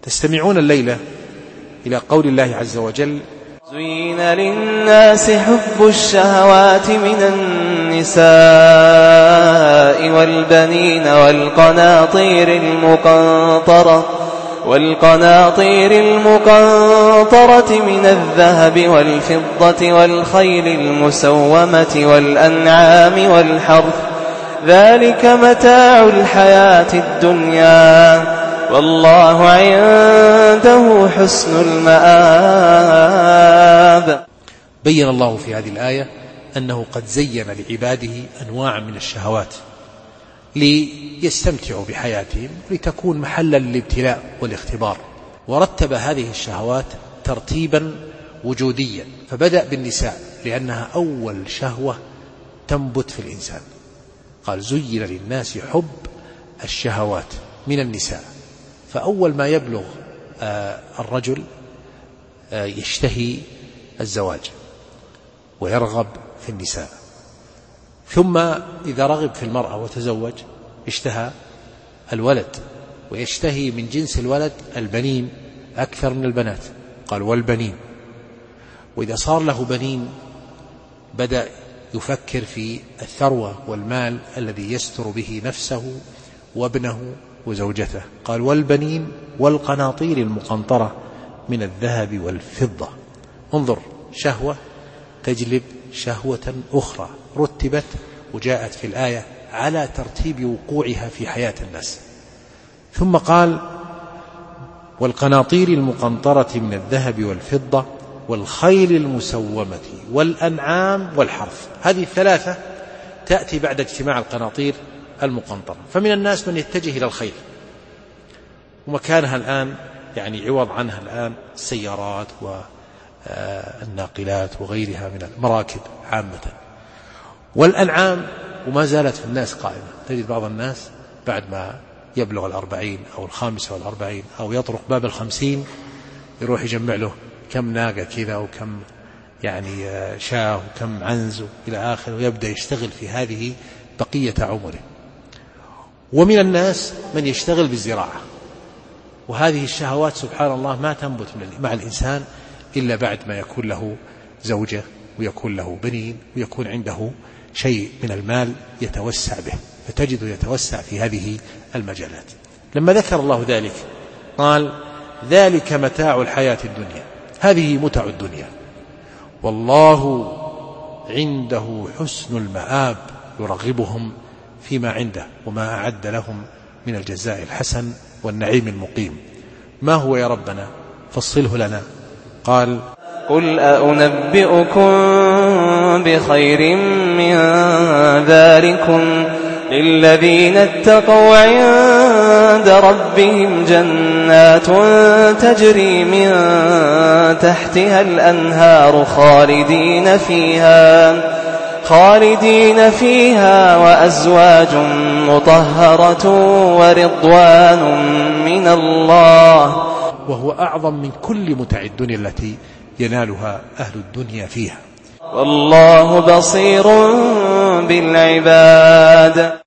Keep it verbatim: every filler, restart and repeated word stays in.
تستمعون الليلة إلى قول الله عز وجل: زين للناس حب الشهوات من النساء والبنين والقناطير المقنطرة والقناطير المقنطرة من الذهب والفضة والخيل المسومة والأنعام والحرث ذلك متاع الحياة الدنيا والله عنده حسن المآب. بين الله في هذه الآية أنه قد زين لعباده أنواع من الشهوات ليستمتعوا بحياتهم لتكون محلا للابتلاء والاختبار، ورتب هذه الشهوات ترتيبا وجوديا، فبدأ بالنساء لأنها أول شهوة تنبت في الإنسان. قال: زين للناس حب الشهوات من النساء، فأول ما يبلغ آه الرجل آه يشتهي الزواج ويرغب في النساء، ثم إذا رغب في المرأة وتزوج اشتهى الولد، ويشتهي من جنس الولد البنين أكثر من البنات، قال: والبنين. وإذا صار له بنين بدأ يفكر في الثروة والمال الذي يستر به نفسه وابنه وزوجته، قال: والبنين والقناطير المقنطرة من الذهب والفضة. انظر، شهوة تجلب شهوة أخرى رتبت وجاءت في الآية على ترتيب وقوعها في حياة الناس. ثم قال: والقناطير المقنطرة من الذهب والفضة والخيل المسومة والأنعام والحرث. هذه الثلاثة تأتي بعد اجتماع القناطير المقنطرة. فمن الناس من يتجه إلى الخيل، ومكانها الآن يعني عوض عنها الآن السيارات والناقلات وغيرها من المراكب عامة. والأنعام وما زالت في الناس قائمة، تجد بعض الناس بعد ما يبلغ الأربعين أو الخامسة والأربعين أو يطرق باب الخمسين يروح يجمع له كم ناقة كذا وكم يعني شاه وكم عنز إلى آخر، ويبدأ يشتغل في هذه بقية عمره. ومن الناس من يشتغل بالزراعة، وهذه الشهوات سبحان الله ما تنبت مع الإنسان إلا بعد ما يكون له زوجة ويكون له بنين ويكون عنده شيء من المال يتوسع به، فتجد يتوسع في هذه المجالات. لما ذكر الله ذلك قال: ذلك متاع الحياة الدنيا، هذه متع الدنيا، والله عنده حسن المآب، يرغبهم فيما عنده وما أعد لهم من الجزاء الحسن والنعيم المقيم. ما هو يا ربنا؟ فصله لنا. قال: قل أنبئكم بخير من ذلكم للذين اتقوا عند ربهم جنات تجري من تحتها الأنهار خالدين فيها خالدين فيها وأزواج مطهرة ورضوان من الله، وهو أعظم من كل متع الدنيا التي ينالها أهل الدنيا فيها. والله بصير بالعباد.